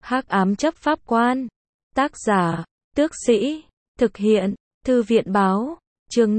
Hắc ám chấp pháp quan. Tác giả, Tước Sĩ. Thực hiện, Thư viện báo. Chương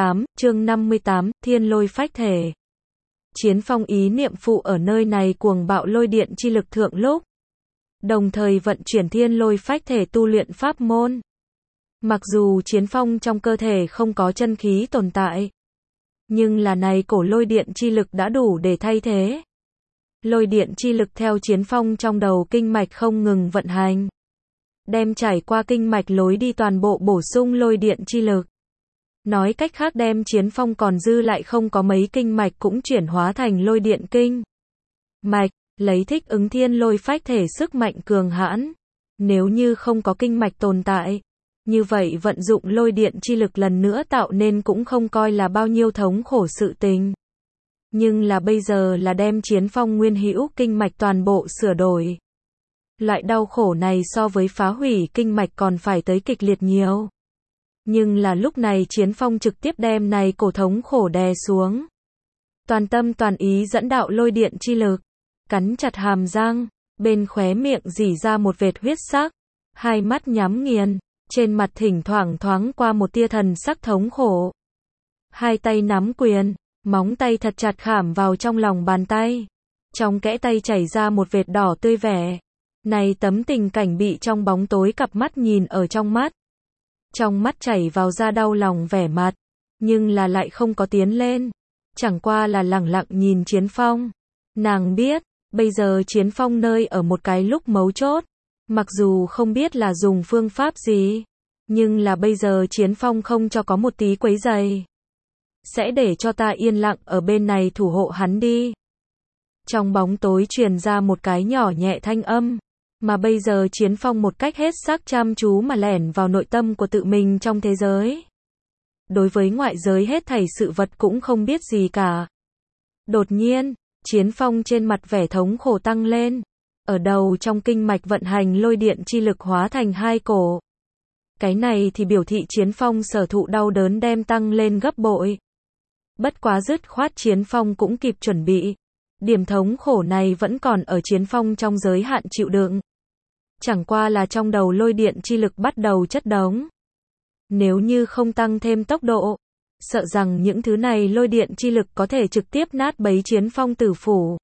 58, Thiên Lôi Phách Thể. Chiến Phong ý niệm phụ ở nơi này cuồng bạo lôi điện chi lực thượng lúc, đồng thời vận chuyển Thiên Lôi Phách Thể tu luyện pháp môn. Mặc dù Chiến Phong trong cơ thể không có chân khí tồn tại, nhưng là này cổ lôi điện chi lực đã đủ để thay thế. Lôi điện chi lực theo Chiến Phong trong đầu kinh mạch không ngừng vận hành, đem trải qua kinh mạch lối đi toàn bộ bổ sung lôi điện chi lực. Nói cách khác đem Chiến Phong còn dư lại không có mấy kinh mạch cũng chuyển hóa thành lôi điện kinh mạch, lấy thích ứng Thiên Lôi Phách Thể sức mạnh cường hãn. Nếu như không có kinh mạch tồn tại, như vậy vận dụng lôi điện chi lực lần nữa tạo nên cũng không coi là bao nhiêu thống khổ sự tình. Nhưng là bây giờ là đem Chiến Phong nguyên hữu kinh mạch toàn bộ sửa đổi. Loại đau khổ này so với phá hủy kinh mạch còn phải tới kịch liệt nhiều. Nhưng là lúc này Chiến Phong trực tiếp đem này cổ thống khổ đè xuống. Toàn tâm toàn ý dẫn đạo lôi điện chi lực, cắn chặt hàm răng, bên khóe miệng rỉ ra một vệt huyết sắc, hai mắt nhắm nghiền, trên mặt thỉnh thoảng thoáng qua một tia thần sắc thống khổ. Hai tay nắm quyền, móng tay thật chặt khảm vào trong lòng bàn tay. Trong kẽ tay chảy ra một vệt đỏ tươi vẻ. Này tấm tình cảnh bị trong bóng tối cặp mắt nhìn ở trong mắt. Trong mắt chảy vào ra đau lòng vẻ mặt, nhưng là lại không có tiến lên. Chẳng qua là lẳng lặng nhìn Chiến Phong. Nàng biết, bây giờ Chiến Phong nơi ở một cái lúc mấu chốt. Mặc dù không biết là dùng phương pháp gì, nhưng là bây giờ Chiến Phong không cho có một tí quấy rầy. Sẽ để cho ta yên lặng ở bên này thủ hộ hắn đi. Trong bóng tối truyền ra một cái nhỏ nhẹ thanh âm, mà bây giờ Chiến Phong một cách hết sức chăm chú mà lẻn vào nội tâm của tự mình trong thế giới. Đối với ngoại giới hết thảy sự vật cũng không biết gì cả. Đột nhiên, Chiến Phong trên mặt vẻ thống khổ tăng lên. Ở đầu trong kinh mạch vận hành lôi điện chi lực hóa thành hai cổ. Cái này thì biểu thị Chiến Phong sở thụ đau đớn đem tăng lên gấp bội. Bất quá dứt khoát Chiến Phong cũng kịp chuẩn bị. Điểm thống khổ này vẫn còn ở Chiến Phong trong giới hạn chịu đựng. Chẳng qua là trong đầu lôi điện chi lực bắt đầu chất đống. Nếu như không tăng thêm tốc độ, sợ rằng những thứ này lôi điện chi lực có thể trực tiếp nát bấy Chiến Phong tử phủ.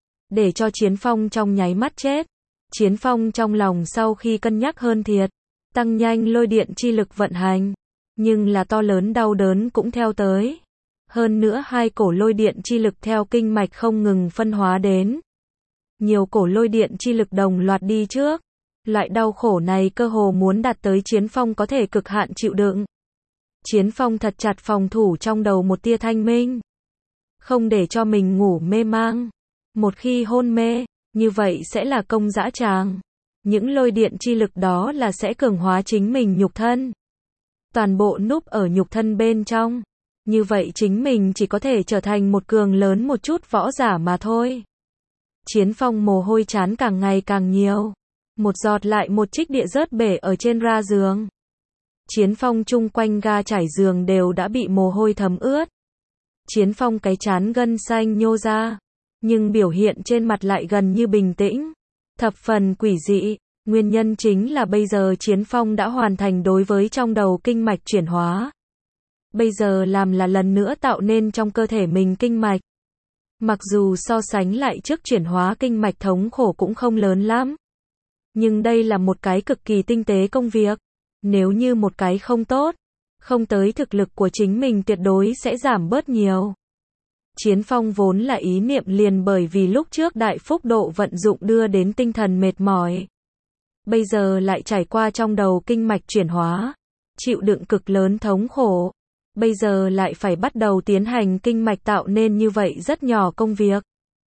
Để cho Chiến Phong trong nháy mắt chết. Chiến Phong trong lòng sau khi cân nhắc hơn thiệt, tăng nhanh lôi điện chi lực vận hành. Nhưng là to lớn đau đớn cũng theo tới. Hơn nữa hai cổ lôi điện chi lực theo kinh mạch không ngừng phân hóa đến. Nhiều cổ lôi điện chi lực đồng loạt đi trước. Loại đau khổ này cơ hồ muốn đạt tới Chiến Phong có thể cực hạn chịu đựng. Chiến Phong thật chặt phòng thủ trong đầu một tia thanh minh. Không để cho mình ngủ mê mang. Một khi hôn mê, như vậy sẽ là công dã tràng. Những lôi điện chi lực đó là sẽ cường hóa chính mình nhục thân. Toàn bộ núp ở nhục thân bên trong. Như vậy chính mình chỉ có thể trở thành một cường lớn một chút võ giả mà thôi. Chiến Phong mồ hôi chán càng ngày càng nhiều. Một giọt lại một trích địa rớt bể ở trên ra giường. Chiến Phong chung quanh ga trải giường đều đã bị mồ hôi thấm ướt. Chiến Phong cái trán gân xanh nhô ra. Nhưng biểu hiện trên mặt lại gần như bình tĩnh. Thập phần quỷ dị. Nguyên nhân chính là bây giờ Chiến Phong đã hoàn thành đối với trong đầu kinh mạch chuyển hóa. Bây giờ làm là lần nữa tạo nên trong cơ thể mình kinh mạch. Mặc dù so sánh lại trước chuyển hóa kinh mạch thống khổ cũng không lớn lắm. Nhưng đây là một cái cực kỳ tinh tế công việc. Nếu như một cái không tốt, không tới thực lực của chính mình tuyệt đối sẽ giảm bớt nhiều. Chiến Phong vốn là ý niệm liền bởi vì lúc trước đại phúc độ vận dụng đưa đến tinh thần mệt mỏi. Bây giờ lại trải qua trong đầu kinh mạch chuyển hóa, chịu đựng cực lớn thống khổ. Bây giờ lại phải bắt đầu tiến hành kinh mạch tạo nên như vậy rất nhỏ công việc.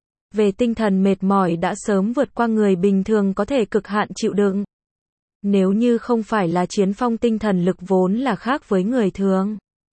Về tinh thần mệt mỏi đã sớm vượt qua người bình thường có thể cực hạn chịu đựng. Nếu như không phải là Chiến Phong tinh thần lực vốn là khác với người thường.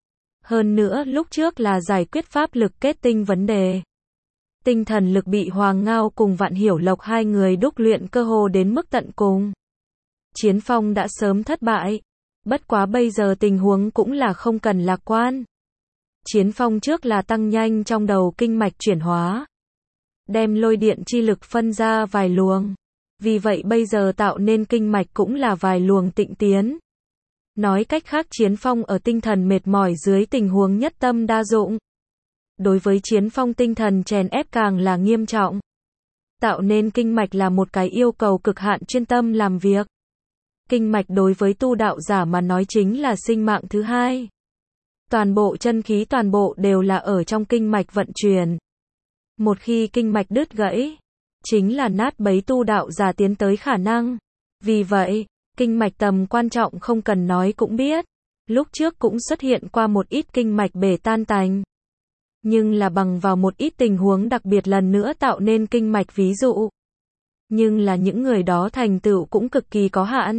Hơn nữa lúc trước là giải quyết pháp lực kết tinh vấn đề. Tinh thần lực bị Hoàng Ngao cùng Vạn Hiểu Lộc hai người đúc luyện cơ hồ đến mức tận cùng. Chiến Phong đã sớm thất bại. Bất quá bây giờ tình huống cũng là không cần lạc quan. Chiến Phong trước là tăng nhanh trong đầu kinh mạch chuyển hóa. Đem lôi điện chi lực phân ra vài luồng. Vì vậy bây giờ tạo nên kinh mạch cũng là vài luồng tịnh tiến. Nói cách khác Chiến Phong ở tinh thần mệt mỏi dưới tình huống nhất tâm đa dụng. Đối với Chiến Phong tinh thần chèn ép càng là nghiêm trọng. Tạo nên kinh mạch là một cái yêu cầu cực hạn chuyên tâm làm việc. Kinh mạch đối với tu đạo giả mà nói chính là sinh mạng thứ hai. Toàn bộ chân khí toàn bộ đều là ở trong kinh mạch vận chuyển. Một khi kinh mạch đứt gãy, chính là nát bấy tu đạo giả tiến tới khả năng. Vì vậy, kinh mạch tầm quan trọng không cần nói cũng biết. Lúc trước cũng xuất hiện qua một ít kinh mạch bể tan tành. Nhưng là bằng vào một ít tình huống đặc biệt lần nữa tạo nên kinh mạch ví dụ. Nhưng là những người đó thành tựu cũng cực kỳ có hạn.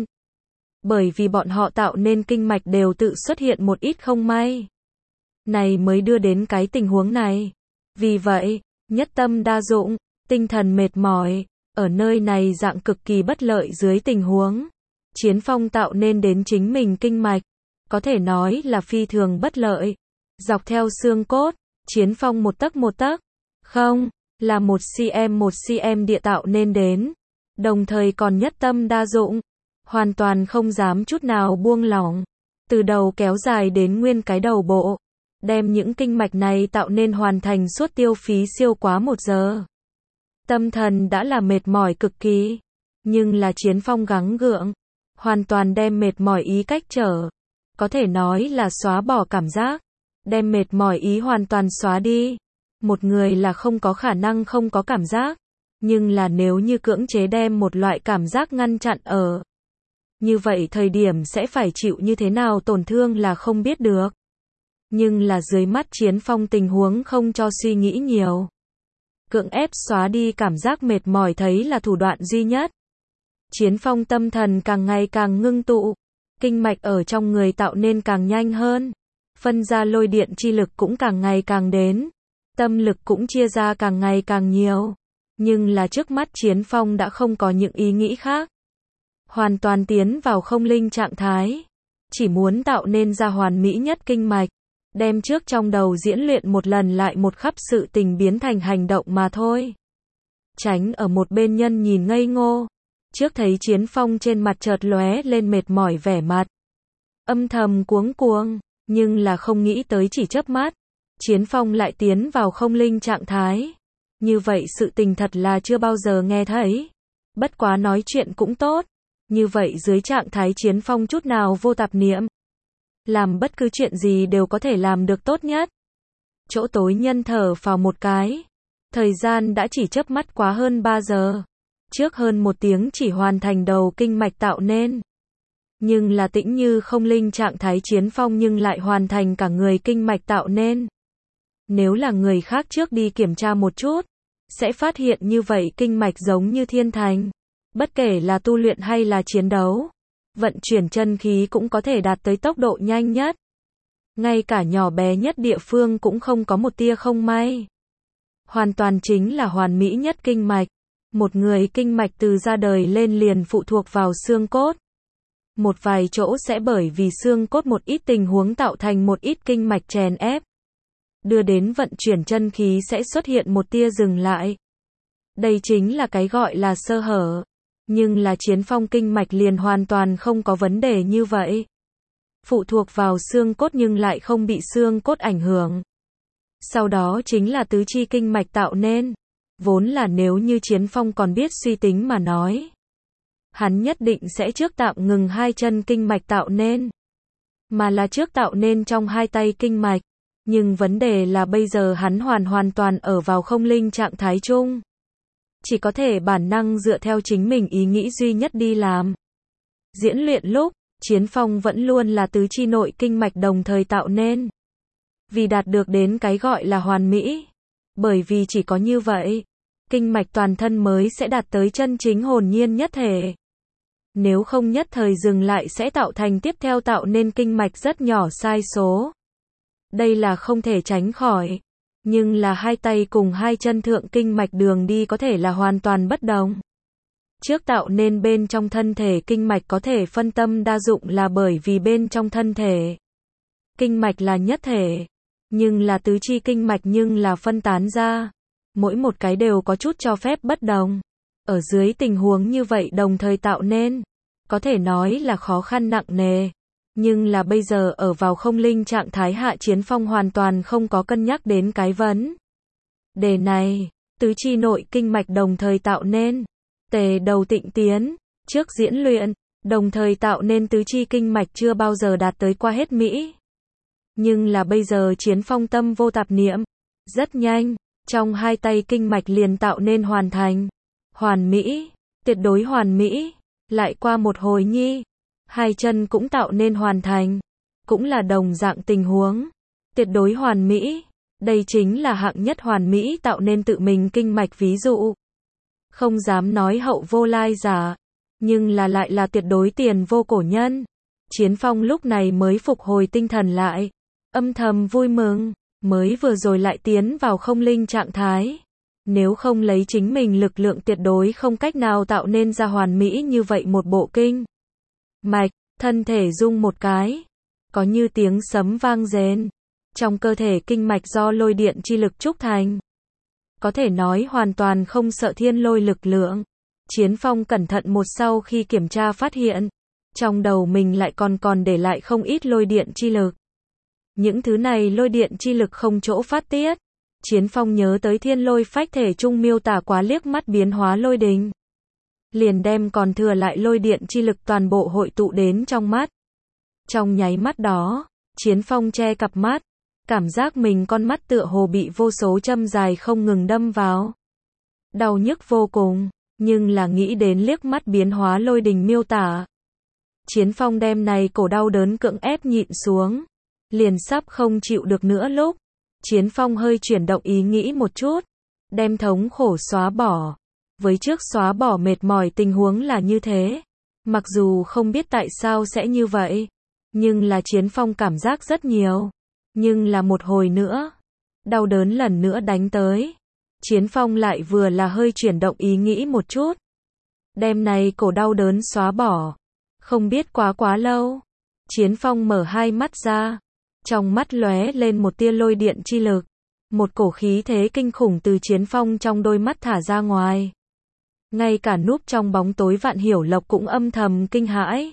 Bởi vì bọn họ tạo nên kinh mạch đều tự xuất hiện một ít không may. Này mới đưa đến cái tình huống này. Vì vậy, nhất tâm đa dụng, tinh thần mệt mỏi, ở nơi này dạng cực kỳ bất lợi dưới tình huống. Chiến Phong tạo nên đến chính mình kinh mạch. Có thể nói là phi thường bất lợi. Dọc theo xương cốt, Chiến Phong một tấc, không, là 1 cm địa tạo nên đến. Đồng thời còn nhất tâm đa dụng. Hoàn toàn không dám chút nào buông lỏng. Từ đầu kéo dài đến nguyên cái đầu bộ. Đem những kinh mạch này tạo nên hoàn thành suốt tiêu phí siêu quá 1 giờ. Tâm thần đã là mệt mỏi cực kỳ. Nhưng là Chiến Phong gắng gượng. Hoàn toàn đem mệt mỏi ý cách trở. Có thể nói là xóa bỏ cảm giác. Đem mệt mỏi ý hoàn toàn xóa đi. Một người là không có khả năng không có cảm giác. Nhưng là nếu như cưỡng chế đem một loại cảm giác ngăn chặn ở. Như vậy thời điểm sẽ phải chịu như thế nào tổn thương là không biết được. Nhưng là dưới mắt Chiến Phong tình huống không cho suy nghĩ nhiều. Cưỡng ép xóa đi cảm giác mệt mỏi thấy là thủ đoạn duy nhất. Chiến Phong tâm thần càng ngày càng ngưng tụ. Kinh mạch ở trong người tạo nên càng nhanh hơn. Phân ra lôi điện chi lực cũng càng ngày càng đến. Tâm lực cũng chia ra càng ngày càng nhiều. Nhưng là trước mắt Chiến Phong đã không có những ý nghĩ khác. Hoàn toàn tiến vào không linh trạng thái. Chỉ muốn tạo nên ra hoàn mỹ nhất kinh mạch. Đem trước trong đầu diễn luyện một lần lại một khắp sự tình biến thành hành động mà thôi. Tránh ở một bên nhân nhìn ngây ngô. Trước thấy Chiến Phong trên mặt chợt lóe lên mệt mỏi vẻ mặt. Âm thầm cuống cuồng. Nhưng là không nghĩ tới chỉ chớp mắt. Chiến Phong lại tiến vào không linh trạng thái. Như vậy sự tình thật là chưa bao giờ nghe thấy. Bất quá nói chuyện cũng tốt. Như vậy dưới trạng thái Chiến Phong chút nào vô tạp niệm. Làm bất cứ chuyện gì đều có thể làm được tốt nhất. Chỗ tối nhân thở phào một cái. Thời gian đã chỉ chớp mắt quá hơn 3 giờ. Trước hơn 1 tiếng chỉ hoàn thành đầu kinh mạch tạo nên. Nhưng là tĩnh như không linh trạng thái Chiến Phong nhưng lại hoàn thành cả người kinh mạch tạo nên. Nếu là người khác trước đi kiểm tra một chút, sẽ phát hiện như vậy kinh mạch giống như thiên thành. Bất kể là tu luyện hay là chiến đấu, vận chuyển chân khí cũng có thể đạt tới tốc độ nhanh nhất. Ngay cả nhỏ bé nhất địa phương cũng không có một tia không may. Hoàn toàn chính là hoàn mỹ nhất kinh mạch. Một người kinh mạch từ ra đời lên liền phụ thuộc vào xương cốt. Một vài chỗ sẽ bởi vì xương cốt một ít tình huống tạo thành một ít kinh mạch chèn ép. Đưa đến vận chuyển chân khí sẽ xuất hiện một tia dừng lại. Đây chính là cái gọi là sơ hở. Nhưng là Chiến Phong kinh mạch liền hoàn toàn không có vấn đề như vậy. Phụ thuộc vào xương cốt nhưng lại không bị xương cốt ảnh hưởng. Sau đó chính là tứ chi kinh mạch tạo nên. Vốn là nếu như Chiến Phong còn biết suy tính mà nói. Hắn nhất định sẽ trước tạm ngừng 2 chân kinh mạch tạo nên. Mà là trước tạo nên trong 2 tay kinh mạch. Nhưng vấn đề là bây giờ hắn hoàn toàn ở vào không linh trạng thái chung. Chỉ có thể bản năng dựa theo chính mình ý nghĩ duy nhất đi làm. Diễn luyện lúc, Chiến Phong vẫn luôn là tứ chi nội kinh mạch đồng thời tạo nên. Vì đạt được đến cái gọi là hoàn mỹ. Bởi vì chỉ có như vậy, kinh mạch toàn thân mới sẽ đạt tới chân chính hồn nhiên nhất thể. Nếu không nhất thời dừng lại sẽ tạo thành tiếp theo tạo nên kinh mạch rất nhỏ sai số. Đây là không thể tránh khỏi. Nhưng là 2 tay cùng 2 chân thượng kinh mạch đường đi có thể là hoàn toàn bất đồng. Trước tạo nên bên trong thân thể kinh mạch có thể phân tâm đa dụng là bởi vì bên trong thân thể kinh mạch là nhất thể. Nhưng là tứ chi kinh mạch nhưng là phân tán ra. Mỗi một cái đều có chút cho phép bất đồng. Ở dưới tình huống như vậy đồng thời tạo nên, có thể nói là khó khăn nặng nề. Nhưng là bây giờ ở vào không linh trạng thái hạ Chiến Phong hoàn toàn không có cân nhắc đến cái vấn đề này. Tứ chi nội kinh mạch đồng thời tạo nên, tề đầu tịnh tiến, trước diễn luyện, đồng thời tạo nên tứ chi kinh mạch chưa bao giờ đạt tới qua hết mỹ. Nhưng là bây giờ Chiến Phong tâm vô tạp niệm, rất nhanh, trong hai tay kinh mạch liền tạo nên hoàn thành, hoàn mỹ, tuyệt đối hoàn mỹ, lại qua một hồi nhi, hai chân cũng tạo nên hoàn thành, cũng là đồng dạng tình huống, tuyệt đối hoàn mỹ, đây chính là hạng nhất hoàn mỹ tạo nên tự mình kinh mạch ví dụ. Không dám nói hậu vô lai giả, nhưng là lại là tuyệt đối tiền vô cổ nhân. Chiến Phong lúc này mới phục hồi tinh thần lại, âm thầm vui mừng, mới vừa rồi lại tiến vào không linh trạng thái. Nếu không lấy chính mình lực lượng tuyệt đối không cách nào tạo nên ra hoàn mỹ như vậy một bộ kinh mạch, thân thể rung một cái, có như tiếng sấm vang rền. Trong cơ thể kinh mạch do lôi điện chi lực trúc thành, có thể nói hoàn toàn không sợ thiên lôi lực lượng. Chiến Phong cẩn thận một sau khi kiểm tra phát hiện, trong đầu mình lại còn để lại không ít lôi điện chi lực. Những thứ này lôi điện chi lực không chỗ phát tiết. Chiến Phong nhớ tới thiên lôi phách thể trung miêu tả quá liếc mắt biến hóa lôi đình. Liền đem còn thừa lại lôi điện chi lực toàn bộ hội tụ đến trong mắt. Trong nháy mắt đó, Chiến Phong che cặp mắt, cảm giác mình con mắt tựa hồ bị vô số châm dài không ngừng đâm vào. Đau nhức vô cùng, nhưng là nghĩ đến liếc mắt biến hóa lôi đình miêu tả. Chiến Phong đem này cổ đau đớn cưỡng ép nhịn xuống, liền sắp không chịu được nữa lúc. Chiến Phong hơi chuyển động ý nghĩ một chút, đem thống khổ xóa bỏ. Với trước xóa bỏ mệt mỏi tình huống là như thế, mặc dù không biết tại sao sẽ như vậy, nhưng là Chiến Phong cảm giác rất nhiều. Nhưng là một hồi nữa, đau đớn lần nữa đánh tới. Chiến Phong lại vừa là hơi chuyển động ý nghĩ một chút, đem này cổ đau đớn xóa bỏ. Không biết quá lâu, Chiến Phong mở hai mắt ra, trong mắt lóe lên một tia lôi điện chi lực, một cổ khí thế kinh khủng từ Chiến Phong trong đôi mắt thả ra ngoài. Ngay cả núp trong bóng tối Vạn Hiểu Lộc cũng âm thầm kinh hãi.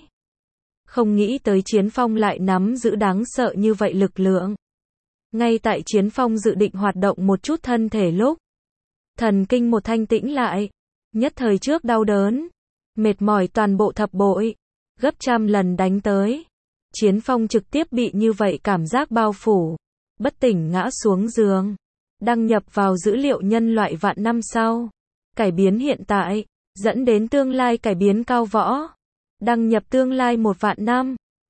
Không nghĩ tới Chiến Phong lại nắm giữ đáng sợ như vậy lực lượng. Ngay tại Chiến Phong dự định hoạt động một chút thân thể lúc, thần kinh một thanh tĩnh lại, nhất thời trước đau đớn, mệt mỏi toàn bộ thập bội, gấp trăm lần đánh tới. Chiến Phong trực tiếp bị như vậy cảm giác bao phủ, bất tỉnh ngã xuống giường, đăng nhập vào dữ liệu nhân loại vạn năm sau, cải biến hiện tại, dẫn đến tương lai cải biến cao võ, đăng nhập tương lai 1 vạn năm.